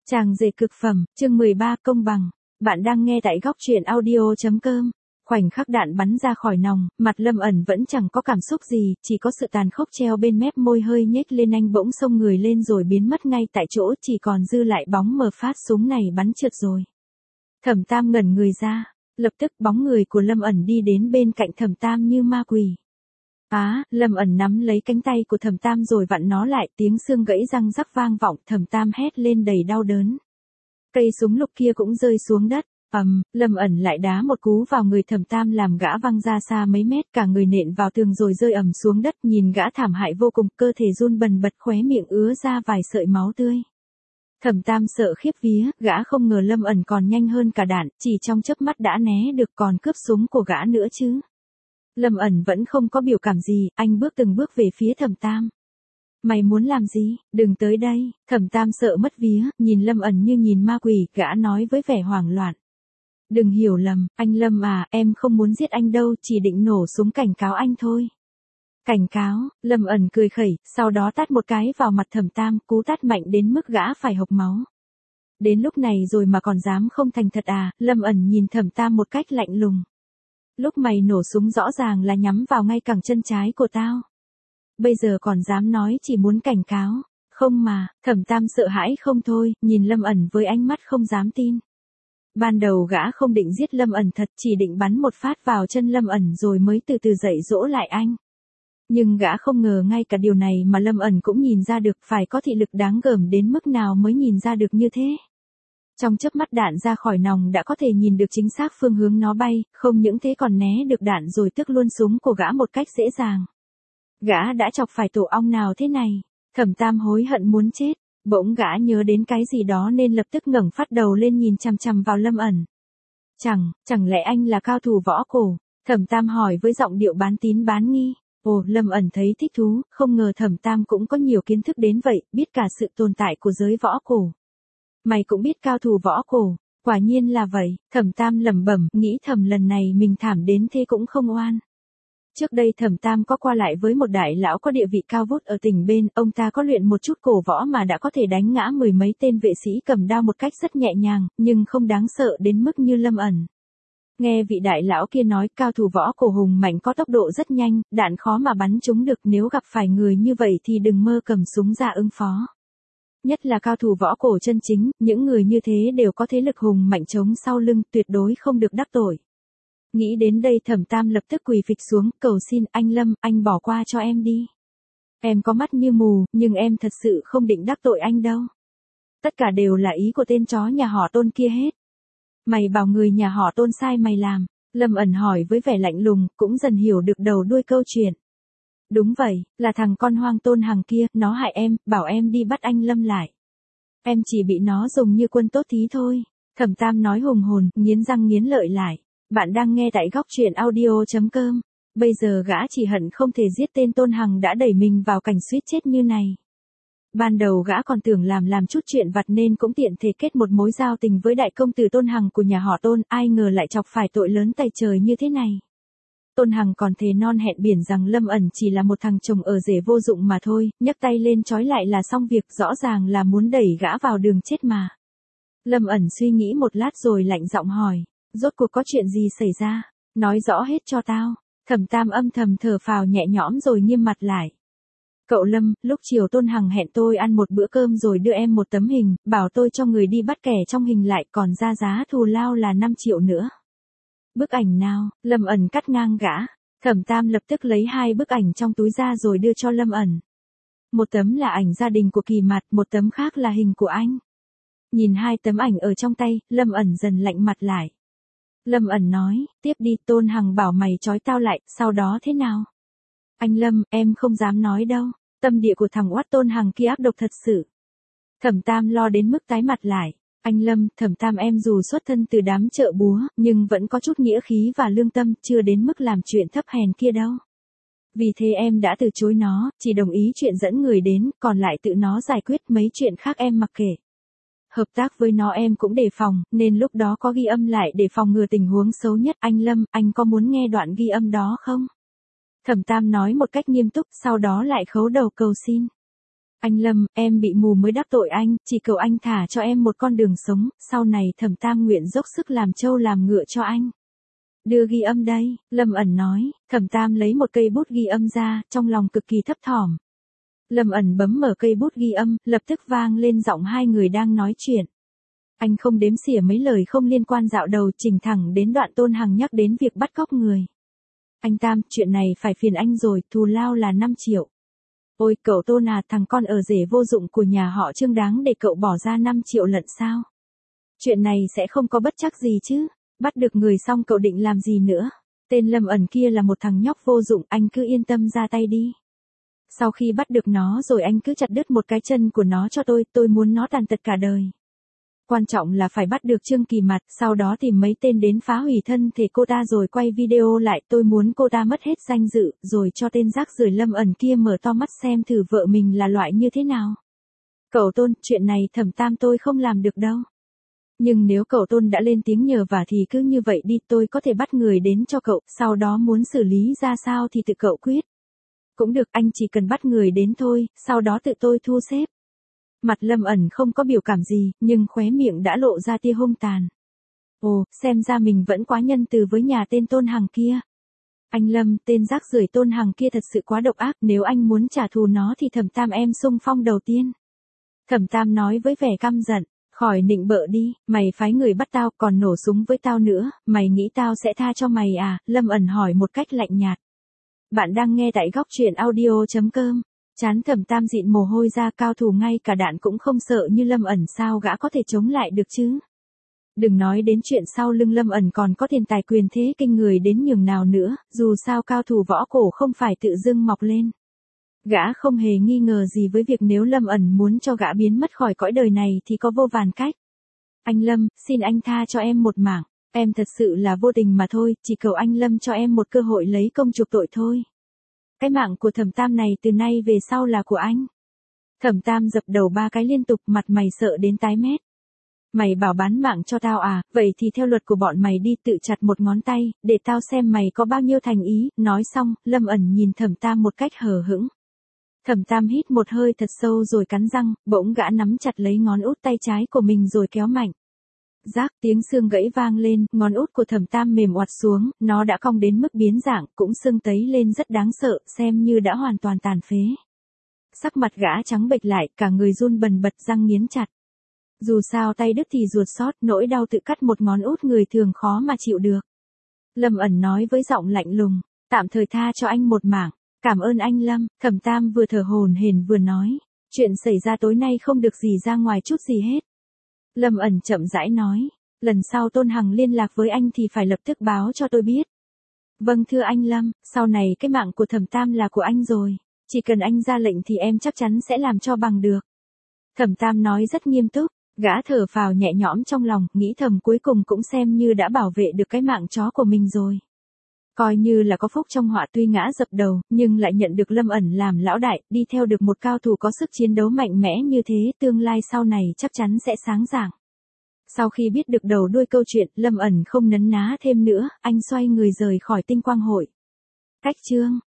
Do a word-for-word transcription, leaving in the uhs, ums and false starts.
Chàng rể cực phẩm, chương mười ba công bằng. Bạn đang nghe tại góc truyện audio chấm com. Khoảnh khắc đạn bắn ra khỏi nòng, mặt Lâm ẩn vẫn chẳng có cảm xúc gì, chỉ có sự tàn khốc treo bên mép môi hơi nhếch lên, anh bỗng xông người lên rồi biến mất ngay tại chỗ, chỉ còn dư lại bóng mờ phát súng này bắn trượt rồi. Thẩm Tam ngẩn người ra, lập tức bóng người của Lâm ẩn đi đến bên cạnh Thẩm Tam như ma quỷ. Á, Lâm ẩn nắm lấy cánh tay của Thẩm Tam rồi vặn nó lại, tiếng xương gãy răng rắc vang vọng, Thẩm Tam hét lên đầy đau đớn. Cây súng lục kia cũng rơi xuống đất, ầm, Lâm ẩn lại đá một cú vào người Thẩm Tam làm gã văng ra xa mấy mét, cả người nện vào tường rồi rơi ầm xuống đất, nhìn gã thảm hại vô cùng, cơ thể run bần bật, khóe miệng ứa ra vài sợi máu tươi. Thẩm Tam sợ khiếp vía, gã không ngờ Lâm ẩn còn nhanh hơn cả đạn, chỉ trong chớp mắt đã né được, còn cướp súng của gã nữa chứ. Lâm ẩn vẫn không có biểu cảm gì, anh bước từng bước về phía Thẩm Tam. Mày muốn làm gì, đừng tới đây, Thẩm Tam sợ mất vía, nhìn Lâm ẩn như nhìn ma quỷ, gã nói với vẻ hoảng loạn. Đừng hiểu lầm, anh Lâm à, em không muốn giết anh đâu, chỉ định nổ súng cảnh cáo anh thôi. Cảnh cáo, Lâm ẩn cười khẩy, sau đó tát một cái vào mặt Thẩm Tam, cú tát mạnh đến mức gã phải hộc máu. Đến lúc này rồi mà còn dám không thành thật à, Lâm ẩn nhìn Thẩm Tam một cách lạnh lùng. Lúc mày nổ súng rõ ràng là nhắm vào ngay cẳng chân trái của tao. Bây giờ còn dám nói chỉ muốn cảnh cáo. Không mà, Thẩm Tam sợ hãi không thôi, nhìn Lâm ẩn với ánh mắt không dám tin. Ban đầu gã không định giết Lâm ẩn thật, chỉ định bắn một phát vào chân Lâm ẩn rồi mới từ từ dạy dỗ lại anh. Nhưng gã không ngờ ngay cả điều này mà Lâm ẩn cũng nhìn ra được, phải có thị lực đáng gờm đến mức nào mới nhìn ra được như thế. Trong chớp mắt đạn ra khỏi nòng đã có thể nhìn được chính xác phương hướng nó bay, không những thế còn né được đạn rồi tước luôn súng của gã một cách dễ dàng. Gã đã chọc phải tổ ong nào thế này? Thẩm Tam hối hận muốn chết, bỗng gã nhớ đến cái gì đó nên lập tức ngẩng phát đầu lên nhìn chằm chằm vào Lâm ẩn. Chẳng, chẳng lẽ anh là cao thủ võ cổ? Thẩm Tam hỏi với giọng điệu bán tín bán nghi. Ồ, Lâm ẩn thấy thích thú, không ngờ Thẩm Tam cũng có nhiều kiến thức đến vậy, biết cả sự tồn tại của giới võ cổ. Mày cũng biết cao thủ võ cổ, quả nhiên là vậy, Thẩm Tam lẩm bẩm, nghĩ thầm lần này mình thảm đến thế cũng không oan. Trước đây Thẩm Tam có qua lại với một đại lão có địa vị cao vút ở tỉnh bên, ông ta có luyện một chút cổ võ mà đã có thể đánh ngã mười mấy tên vệ sĩ cầm đao một cách rất nhẹ nhàng, nhưng không đáng sợ đến mức như Lâm ẩn. Nghe vị đại lão kia nói cao thủ võ cổ hùng mạnh có tốc độ rất nhanh, đạn khó mà bắn trúng được, nếu gặp phải người như vậy thì đừng mơ cầm súng ra ứng phó. Nhất là cao thủ võ cổ chân chính, những người như thế đều có thế lực hùng mạnh chống sau lưng, tuyệt đối không được đắc tội. Nghĩ đến đây Thẩm Tam lập tức quỳ phịch xuống, cầu xin anh Lâm, anh bỏ qua cho em đi. Em có mắt như mù, nhưng em thật sự không định đắc tội anh đâu. Tất cả đều là ý của tên chó nhà họ Tôn kia hết. Mày bảo người nhà họ Tôn sai mày làm, Lâm ẩn hỏi với vẻ lạnh lùng, cũng dần hiểu được đầu đuôi câu chuyện. Đúng vậy, là thằng con hoang Tôn Hằng kia, nó hại em, bảo em đi bắt anh Lâm lại. Em chỉ bị nó dùng như quân tốt thí thôi. Thẩm Tam nói hùng hồn, nghiến răng nghiến lợi lại. Bạn đang nghe tại góc truyện audio chấm com. Bây giờ gã chỉ hận không thể giết tên Tôn Hằng đã đẩy mình vào cảnh suýt chết như này. Ban đầu gã còn tưởng làm làm chút chuyện vặt nên cũng tiện thể kết một mối giao tình với đại công tử Tôn Hằng của nhà họ Tôn, ai ngờ lại chọc phải tội lớn tày trời như thế này. Tôn Hằng còn thề non hẹn biển rằng Lâm ẩn chỉ là một thằng chồng ở rể vô dụng mà thôi, nhấc tay lên trói lại là xong việc, rõ ràng là muốn đẩy gã vào đường chết mà. Lâm ẩn suy nghĩ một lát rồi lạnh giọng hỏi, rốt cuộc có chuyện gì xảy ra, nói rõ hết cho tao. Thẩm Tam âm thầm thở phào nhẹ nhõm rồi nghiêm mặt lại. Cậu Lâm, lúc chiều Tôn Hằng hẹn tôi ăn một bữa cơm rồi đưa em một tấm hình, bảo tôi cho người đi bắt kẻ trong hình lại, còn ra giá thù lao là năm triệu nữa. Bức ảnh nào? Lâm ẩn cắt ngang gã. Thẩm Tam lập tức lấy hai bức ảnh trong túi ra rồi đưa cho Lâm ẩn. Một tấm là ảnh gia đình của Kỳ Mạt, một tấm khác là hình của anh. Nhìn hai tấm ảnh ở trong tay, Lâm ẩn dần lạnh mặt lại. Lâm ẩn nói, tiếp đi, Tôn Hằng bảo mày trói tao lại, sau đó thế nào? Anh Lâm, em không dám nói đâu, tâm địa của thằng oát Tôn Hằng kia ác độc thật sự. Thẩm Tam lo đến mức tái mặt lại. Anh Lâm, Thẩm Tam em dù xuất thân từ đám chợ búa, nhưng vẫn có chút nghĩa khí và lương tâm, chưa đến mức làm chuyện thấp hèn kia đâu. Vì thế em đã từ chối nó, chỉ đồng ý chuyện dẫn người đến, còn lại tự nó giải quyết, mấy chuyện khác em mặc kệ. Hợp tác với nó em cũng đề phòng, nên lúc đó có ghi âm lại để phòng ngừa tình huống xấu nhất. Anh Lâm, anh có muốn nghe đoạn ghi âm đó không? Thẩm Tam nói một cách nghiêm túc, sau đó lại khấu đầu cầu xin. Anh Lâm, em bị mù mới đắc tội anh, chỉ cầu anh thả cho em một con đường sống, sau này Thẩm Tam nguyện dốc sức làm trâu làm ngựa cho anh. Đưa ghi âm đây, Lâm ẩn nói. Thẩm Tam lấy một cây bút ghi âm ra, trong lòng cực kỳ thấp thỏm. Lâm ẩn bấm mở cây bút ghi âm, lập tức vang lên giọng hai người đang nói chuyện. Anh không đếm xỉa mấy lời không liên quan dạo đầu, chỉnh thẳng đến đoạn Tôn Hằng nhắc đến việc bắt cóc người. Anh Tam, chuyện này phải phiền anh rồi, thù lao là năm triệu. Ôi cậu Tôn à, thằng con ở rể vô dụng của nhà họ Trương đáng để cậu bỏ ra năm triệu lận sao? Chuyện này sẽ không có bất trắc gì chứ? Bắt được người xong cậu định làm gì nữa? Tên Lâm ẩn kia là một thằng nhóc vô dụng, anh cứ yên tâm ra tay đi. Sau khi bắt được nó rồi anh cứ chặt đứt một cái chân của nó cho tôi, tôi muốn nó tàn tật cả đời. Quan trọng là phải bắt được Trương Kỳ Mặt, sau đó tìm mấy tên đến phá hủy thân thể cô ta rồi quay video lại, tôi muốn cô ta mất hết danh dự, rồi cho tên rác rưởi Lâm ẩn kia mở to mắt xem thử vợ mình là loại như thế nào. Cậu Tôn, chuyện này Thẩm Tam tôi không làm được đâu. Nhưng nếu cậu Tôn đã lên tiếng nhờ vả thì cứ như vậy đi, tôi có thể bắt người đến cho cậu, sau đó muốn xử lý ra sao thì tự cậu quyết. Cũng được, anh chỉ cần bắt người đến thôi, sau đó tự tôi thu xếp. Mặt Lâm ẩn không có biểu cảm gì, nhưng khóe miệng đã lộ ra tia hung tàn. Ồ, xem ra mình vẫn quá nhân từ với nhà tên Tôn Hằng kia. Anh Lâm, tên rác rưởi Tôn Hằng kia thật sự quá độc ác, nếu anh muốn trả thù nó thì Thẩm Tam em xung phong đầu tiên. Thẩm Tam nói với vẻ căm giận, khỏi nịnh bợ đi, mày phái người bắt tao còn nổ súng với tao nữa, mày nghĩ tao sẽ tha cho mày à? Lâm ẩn hỏi một cách lạnh nhạt. Bạn đang nghe tại góc truyện audio chấm com. Chán Thẩm Tam dịn mồ hôi ra, cao thủ ngay cả đạn cũng không sợ như Lâm ẩn, sao gã có thể chống lại được chứ? Đừng nói đến chuyện sau lưng Lâm ẩn còn có tiền tài quyền thế kinh người đến nhường nào nữa, dù sao cao thủ võ cổ không phải tự dưng mọc lên. Gã không hề nghi ngờ gì với việc nếu Lâm ẩn muốn cho gã biến mất khỏi cõi đời này thì có vô vàn cách. Anh Lâm, xin anh tha cho em một mảng, em thật sự là vô tình mà thôi, chỉ cầu anh Lâm cho em một cơ hội lấy công chuộc tội thôi. Cái mạng của Thẩm Tam này từ nay về sau là của anh. Thẩm Tam dập đầu ba cái liên tục, mặt mày sợ đến tái mét. Mày bảo bán mạng cho tao à, vậy thì theo luật của bọn mày đi, tự chặt một ngón tay, để tao xem mày có bao nhiêu thành ý. Nói xong, Lâm ẩn nhìn Thẩm Tam một cách hờ hững. Thẩm Tam hít một hơi thật sâu rồi cắn răng, bỗng gã nắm chặt lấy ngón út tay trái của mình rồi kéo mạnh. Rác, tiếng xương gãy vang lên, ngón út của Thẩm Tam mềm oặt xuống, nó đã cong đến mức biến dạng, cũng sưng tấy lên rất đáng sợ, xem như đã hoàn toàn tàn phế. Sắc mặt gã trắng bệch lại, cả người run bần bật, răng nghiến chặt. Dù sao tay đứt thì ruột sót, nỗi đau tự cắt một ngón út người thường khó mà chịu được. Lâm ẩn nói với giọng lạnh lùng, tạm thời tha cho anh một mảng. Cảm ơn anh Lâm. Thẩm Tam vừa thở hổn hển vừa nói, chuyện xảy ra tối nay không được gì ra ngoài chút gì hết. Lâm ẩn chậm rãi nói, lần sau Tôn Hằng liên lạc với anh thì phải lập tức báo cho tôi biết. Vâng thưa anh Lâm, sau này cái mạng của Thẩm Tam là của anh rồi, chỉ cần anh ra lệnh thì em chắc chắn sẽ làm cho bằng được. Thẩm Tam nói rất nghiêm túc, gã thở phào nhẹ nhõm trong lòng, nghĩ thầm cuối cùng cũng xem như đã bảo vệ được cái mạng chó của mình rồi. Coi như là có phúc trong họa, tuy ngã dập đầu, nhưng lại nhận được Lâm ẩn làm lão đại, đi theo được một cao thủ có sức chiến đấu mạnh mẽ như thế, tương lai sau này chắc chắn sẽ sáng rạng. Sau khi biết được đầu đuôi câu chuyện, Lâm ẩn không nấn ná thêm nữa, anh xoay người rời khỏi Tinh Quang Hội. Cách chương